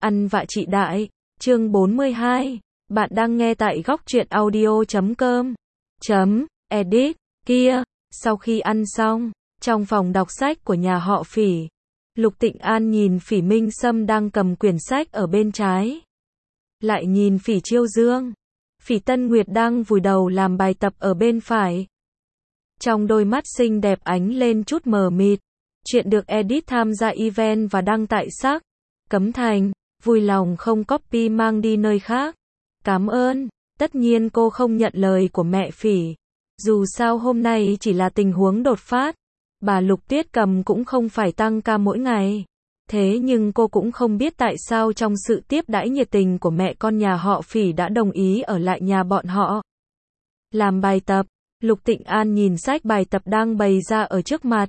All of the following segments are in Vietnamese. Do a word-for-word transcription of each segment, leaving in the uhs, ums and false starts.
Ăn vạ chị đại, chương bốn mươi hai. Bạn đang nghe tại góc truyện audio chấm com. Chấm, edit, kia. Sau khi ăn xong, trong phòng đọc sách của nhà họ Phỉ, Lục Tịnh An nhìn Phỉ Minh Sâm đang cầm quyển sách ở bên trái. Lại nhìn Phỉ Chiêu Dương. Phỉ Tân Nguyệt đang vùi đầu làm bài tập ở bên phải. Trong đôi mắt xinh đẹp ánh lên chút mờ mịt. Chuyện được edit tham gia event và đăng tại sắc. Cấm Thành, vui lòng không copy mang đi nơi khác. Cảm ơn. Tất nhiên cô không nhận lời của mẹ Phỉ. Dù sao hôm nay chỉ là tình huống đột phát. Bà Lục Tuyết Cầm cũng không phải tăng ca mỗi ngày. Thế nhưng cô cũng không biết tại sao trong sự tiếp đãi nhiệt tình của mẹ con nhà họ Phỉ đã đồng ý ở lại nhà bọn họ. Làm bài tập, Lục Tịnh An nhìn sách bài tập đang bày ra ở trước mặt.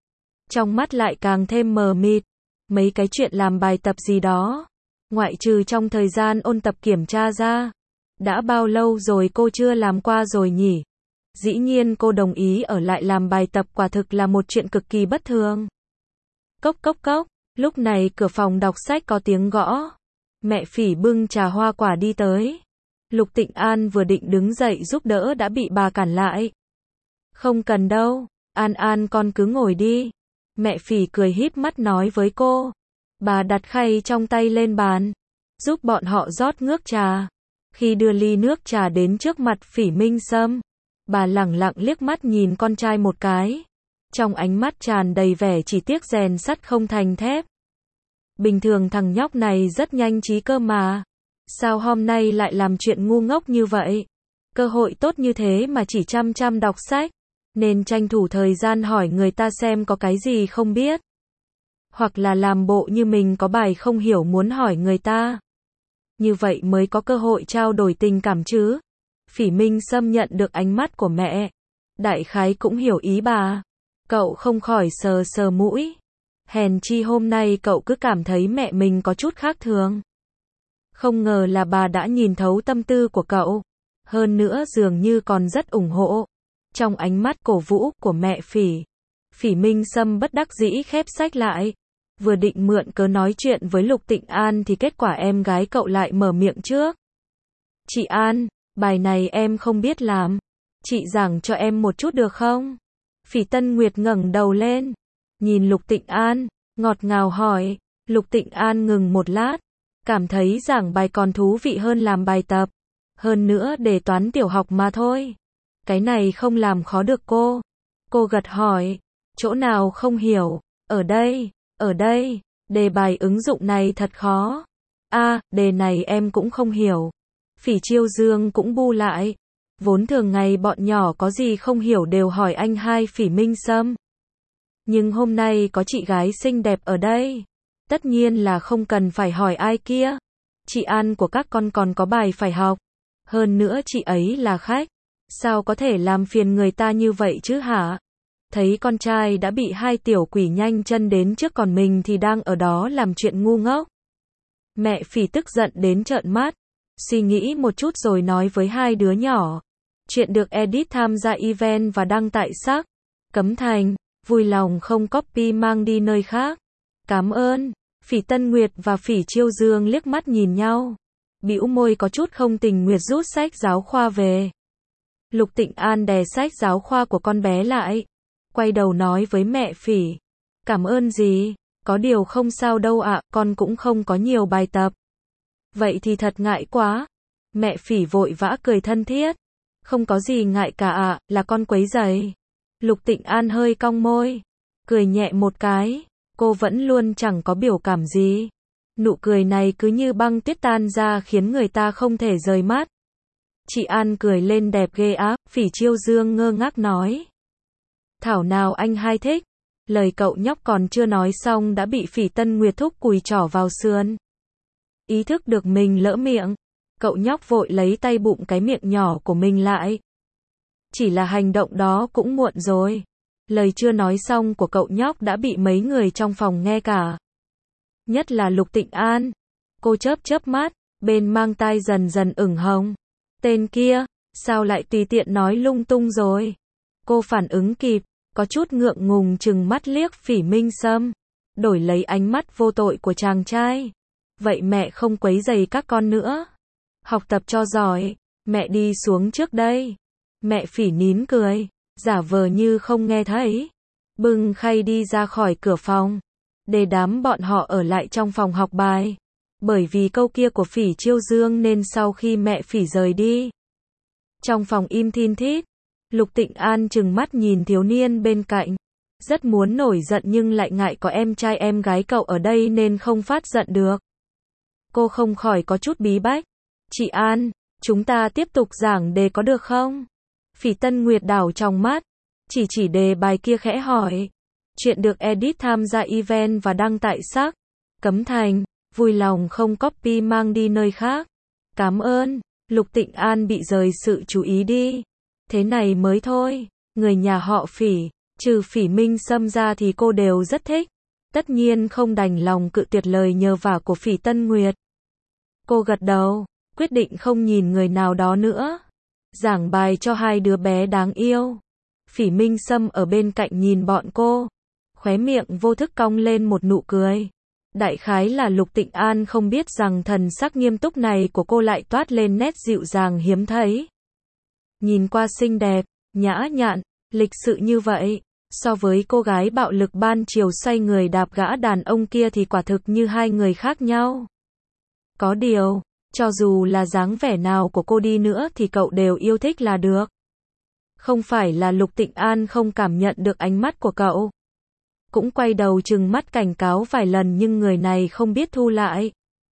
Trong mắt lại càng thêm mờ mịt. Mấy cái chuyện làm bài tập gì đó, ngoại trừ trong thời gian ôn tập kiểm tra ra. Đã bao lâu rồi cô chưa làm qua rồi nhỉ? Dĩ nhiên cô đồng ý ở lại làm bài tập quả thực là một chuyện cực kỳ bất thường. Cốc cốc cốc, lúc này cửa phòng đọc sách có tiếng gõ. Mẹ Phỉ bưng trà hoa quả đi tới. Lục Tịnh An vừa định đứng dậy giúp đỡ đã bị bà cản lại. Không cần đâu, An An con cứ ngồi đi. Mẹ Phỉ cười híp mắt nói với cô. Bà đặt khay trong tay lên bàn, giúp bọn họ rót nước trà. Khi đưa ly nước trà đến trước mặt Phỉ Minh Sâm, bà lẳng lặng liếc mắt nhìn con trai một cái. Trong ánh mắt tràn đầy vẻ chỉ tiếc rèn sắt không thành thép. Bình thường thằng nhóc này rất nhanh trí cơ mà. Sao hôm nay lại làm chuyện ngu ngốc như vậy? Cơ hội tốt như thế mà chỉ chăm chăm đọc sách. Nên tranh thủ thời gian hỏi người ta xem có cái gì không biết. Hoặc là làm bộ như mình có bài không hiểu muốn hỏi người ta. Như vậy mới có cơ hội trao đổi tình cảm chứ. Phỉ Minh Sâm nhận được ánh mắt của mẹ. Đại khái cũng hiểu ý bà. Cậu không khỏi sờ sờ mũi. Hèn chi hôm nay cậu cứ cảm thấy mẹ mình có chút khác thường. Không ngờ là bà đã nhìn thấu tâm tư của cậu. Hơn nữa dường như còn rất ủng hộ. Trong ánh mắt cổ vũ của mẹ Phỉ, Phỉ Minh Sâm bất đắc dĩ khép sách lại. Vừa định mượn cớ nói chuyện với Lục Tịnh An thì kết quả em gái cậu lại mở miệng trước. Chị An, bài này em không biết làm. Chị giảng cho em một chút được không? Phỉ Tân Nguyệt ngẩng đầu lên, nhìn Lục Tịnh An, ngọt ngào hỏi. Lục Tịnh An ngừng một lát, cảm thấy giảng bài còn thú vị hơn làm bài tập. Hơn nữa đề toán tiểu học mà thôi. Cái này không làm khó được cô. Cô gật hỏi, chỗ nào không hiểu? Ở đây, ở đây, đề bài ứng dụng này thật khó. A, à, đề này em cũng không hiểu. Phỉ Chiêu Dương cũng bu lại. Vốn thường ngày bọn nhỏ có gì không hiểu đều hỏi anh hai Phỉ Minh Sâm. Nhưng hôm nay có chị gái xinh đẹp ở đây. Tất nhiên là không cần phải hỏi ai kia. Chị An của các con còn có bài phải học. Hơn nữa chị ấy là khách. Sao có thể làm phiền người ta như vậy chứ hả? Thấy con trai đã bị hai tiểu quỷ nhanh chân đến trước còn mình thì đang ở đó làm chuyện ngu ngốc. Mẹ Phỉ tức giận đến trợn mắt. Suy nghĩ một chút rồi nói với hai đứa nhỏ. Chuyện được edit tham gia event và đăng tại sắc. Cấm Thành, vui lòng không copy mang đi nơi khác. Cảm ơn. Phỉ Tân Nguyệt và Phỉ Chiêu Dương liếc mắt nhìn nhau. Bĩu môi có chút không tình nguyện rút sách giáo khoa về. Lục Tịnh An đè sách giáo khoa của con bé lại. Quay đầu nói với mẹ Phỉ. Cảm ơn gì? Có điều không sao đâu ạ, con cũng không có nhiều bài tập. Vậy thì thật ngại quá. Mẹ Phỉ vội vã cười thân thiết. Không có gì ngại cả ạ, là con quấy rầy. Lục Tịnh An hơi cong môi. Cười nhẹ một cái. Cô vẫn luôn chẳng có biểu cảm gì. Nụ cười này cứ như băng tuyết tan ra khiến người ta không thể rời mắt. Chị An cười lên đẹp ghê áp. Phỉ Chiêu Dương ngơ ngác nói. Thảo nào anh hai thích. Lời cậu nhóc còn chưa nói xong đã bị Phỉ Tân Nguyệt thúc cùi trỏ vào sườn. Ý thức được mình lỡ miệng, cậu nhóc vội lấy tay bụm cái miệng nhỏ của mình lại. Chỉ là hành động đó cũng muộn rồi. Lời chưa nói xong của cậu nhóc đã bị mấy người trong phòng nghe cả. Nhất là Lục Tịnh An. Cô chớp chớp mắt, bên mang tai dần dần ửng hồng. Tên kia, sao lại tùy tiện nói lung tung rồi? Cô phản ứng kịp, có chút ngượng ngùng chừng mắt liếc Phỉ Minh Sâm, đổi lấy ánh mắt vô tội của chàng trai. vậy mẹ không quấy rầy các con nữa. Học tập cho giỏi, mẹ đi xuống trước đây. Mẹ Phỉ nín cười, giả vờ như không nghe thấy. Bưng khay đi ra khỏi cửa phòng, để đám bọn họ ở lại trong phòng học bài. Bởi vì câu kia của Phỉ Chiêu Dương nên sau khi mẹ Phỉ rời đi, trong phòng im thin thít, Lục Tịnh An trừng mắt nhìn thiếu niên bên cạnh. Rất muốn nổi giận nhưng lại ngại có em trai em gái cậu ở đây nên không phát giận được. Cô không khỏi có chút bí bách. Chị An, chúng ta tiếp tục giảng đề có được không? Phỉ Tân Nguyệt đảo trong mắt, chỉ chỉ đề bài kia khẽ hỏi. Chuyện được edit tham gia event và đăng tại sắc. Cấm Thành, vui lòng không copy mang đi nơi khác. Cảm ơn. Lục Tịnh An bị rời sự chú ý đi. Thế này mới thôi, người nhà họ Phỉ, trừ Phỉ Minh Sâm ra thì cô đều rất thích. Tất nhiên không đành lòng cự tuyệt lời nhờ vả của Phỉ Tân Nguyệt. Cô gật đầu, quyết định không nhìn người nào đó nữa. Giảng bài cho hai đứa bé đáng yêu. Phỉ Minh Sâm ở bên cạnh nhìn bọn cô, khóe miệng vô thức cong lên một nụ cười. Đại khái là Lục Tịnh An không biết rằng thần sắc nghiêm túc này của cô lại toát lên nét dịu dàng hiếm thấy. Nhìn qua xinh đẹp, nhã nhặn, lịch sự như vậy, so với cô gái bạo lực ban chiều xoay người đạp gã đàn ông kia thì quả thực như hai người khác nhau. Có điều, cho dù là dáng vẻ nào của cô đi nữa thì cậu đều yêu thích là được. Không phải là Lục Tịnh An không cảm nhận được ánh mắt của cậu. Cũng quay đầu trừng mắt cảnh cáo vài lần nhưng người này không biết thu lại.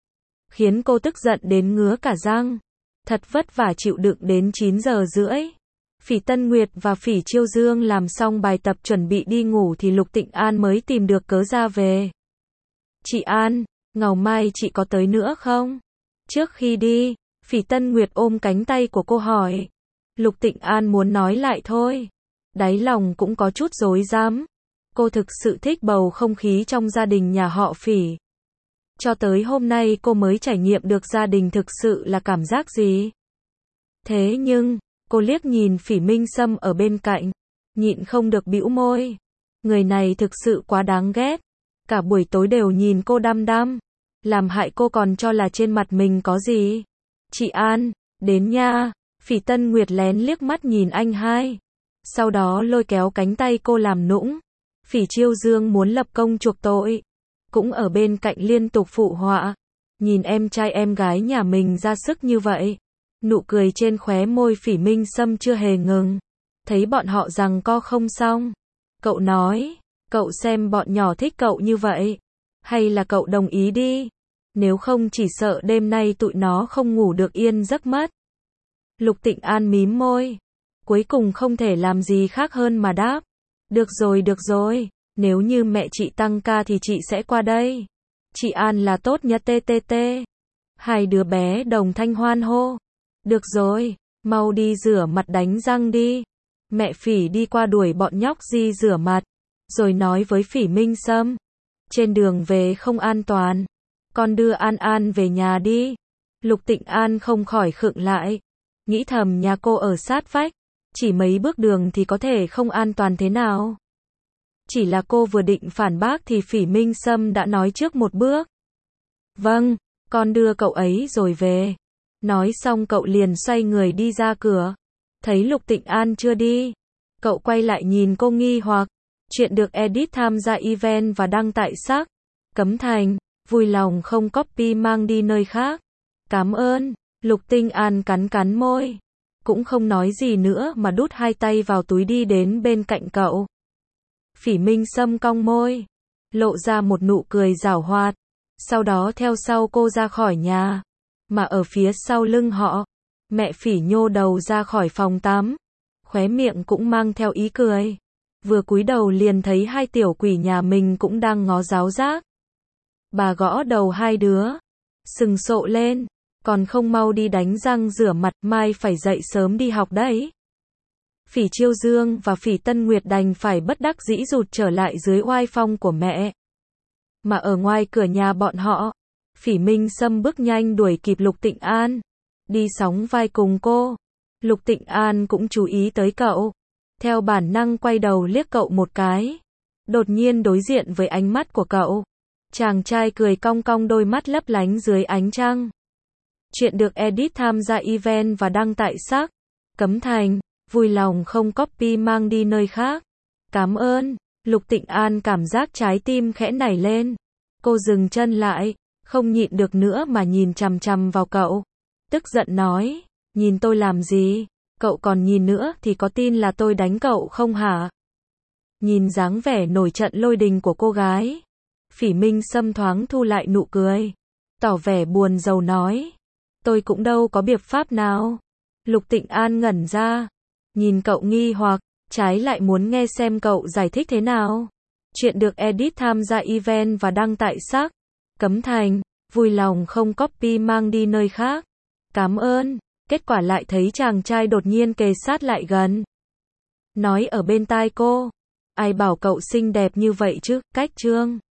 Khiến cô tức giận đến ngứa cả răng. Thật vất vả chịu đựng đến chín giờ rưỡi. Phỉ Tân Nguyệt và Phỉ Chiêu Dương làm xong bài tập chuẩn bị đi ngủ thì Lục Tịnh An mới tìm được cớ ra về. Chị An, ngày mai chị có tới nữa không? Trước khi đi, Phỉ Tân Nguyệt ôm cánh tay của cô hỏi. Lục Tịnh An muốn nói lại thôi. Đáy lòng cũng có chút rối rắm. Cô thực sự thích bầu không khí trong gia đình nhà họ Phỉ. Cho tới hôm nay cô mới trải nghiệm được gia đình thực sự là cảm giác gì. Thế nhưng, cô liếc nhìn Phỉ Minh Sâm ở bên cạnh, nhịn không được bĩu môi. Người này thực sự quá đáng ghét. Cả buổi tối đều nhìn cô đăm đăm, làm hại cô còn cho là trên mặt mình có gì. Chị An, đến nha. Phỉ Tân Nguyệt lén liếc mắt nhìn anh hai. Sau đó lôi kéo cánh tay cô làm nũng. Phỉ Chiêu Dương muốn lập công chuộc tội, cũng ở bên cạnh liên tục phụ họa. Nhìn em trai em gái nhà mình ra sức như vậy, nụ cười trên khóe môi Phỉ Minh Sâm chưa hề ngừng. Thấy bọn họ giằng co không xong, cậu nói, cậu xem bọn nhỏ thích cậu như vậy, hay là cậu đồng ý đi, nếu không chỉ sợ đêm nay tụi nó không ngủ được yên giấc mất. Lục Tịnh An mím môi, cuối cùng không thể làm gì khác hơn mà đáp. Được rồi được rồi, nếu như mẹ chị tăng ca thì chị sẽ qua đây. Chị An là tốt nhất tê tê tê. Hai đứa bé đồng thanh hoan hô. Được rồi, mau đi rửa mặt đánh răng đi. Mẹ Phỉ đi qua đuổi bọn nhóc đi rửa mặt, rồi nói với Phỉ Minh Sâm. Trên đường về không an toàn, con đưa An An về nhà đi. Lục Tịnh An không khỏi khựng lại, nghĩ thầm nhà cô ở sát vách, chỉ mấy bước đường thì có thể không an toàn thế nào. Chỉ là cô vừa định phản bác thì Phỉ Minh Sâm đã nói trước một bước. Vâng, con đưa cậu ấy rồi về. Nói xong cậu liền xoay người đi ra cửa. Thấy Lục Tịnh An chưa đi, cậu quay lại nhìn cô nghi hoặc. Chuyện được edit tham gia event và đăng tại sắc. Cấm Thành, vui lòng không copy mang đi nơi khác. Cảm ơn. Lục Tịnh An cắn cắn môi, cũng không nói gì nữa mà đút hai tay vào túi đi đến bên cạnh cậu. Phỉ Minh Sâm cong môi, lộ ra một nụ cười giảo hoạt, sau đó theo sau cô ra khỏi nhà, mà ở phía sau lưng họ, mẹ Phỉ nhô đầu ra khỏi phòng tắm, khóe miệng cũng mang theo ý cười. Vừa cúi đầu liền thấy hai tiểu quỷ nhà mình cũng đang ngó giáo giác. Bà gõ đầu hai đứa, sừng sộ lên, còn không mau đi đánh răng rửa mặt, mai phải dậy sớm đi học đấy. Phỉ Chiêu Dương và Phỉ Tân Nguyệt đành phải bất đắc dĩ rụt trở lại dưới oai phong của mẹ. Mà ở ngoài cửa nhà bọn họ, Phỉ Minh Sâm bước nhanh đuổi kịp Lục Tịnh An, đi sóng vai cùng cô. Lục Tịnh An cũng chú ý tới cậu, theo bản năng quay đầu liếc cậu một cái, đột nhiên đối diện với ánh mắt của cậu, Chàng trai cười cong cong đôi mắt lấp lánh dưới ánh trăng. Chuyện được edit tham gia event và đăng tại sắc. Cấm Thành, vui lòng không copy mang đi nơi khác. Cảm ơn. Lục Tịnh An cảm giác trái tim khẽ nảy lên. Cô dừng chân lại, không nhịn được nữa mà nhìn chằm chằm vào cậu. Tức giận nói, nhìn tôi làm gì? Cậu còn nhìn nữa thì có tin là tôi đánh cậu không hả? Nhìn dáng vẻ nổi trận lôi đình của cô gái, Phỉ Minh Sâm thoáng thu lại nụ cười, tỏ vẻ buồn rầu nói, tôi cũng đâu có biện pháp nào. Lục Tịnh An ngẩn ra, nhìn cậu nghi hoặc, trái lại muốn nghe xem cậu giải thích thế nào. Chuyện được edit tham gia event và đăng tại sắc. Cấm Thành, vui lòng không copy mang đi nơi khác. Cảm ơn. Kết quả lại thấy chàng trai đột nhiên kề sát lại gần. Nói ở bên tai cô, ai bảo cậu xinh đẹp như vậy chứ, cách trương.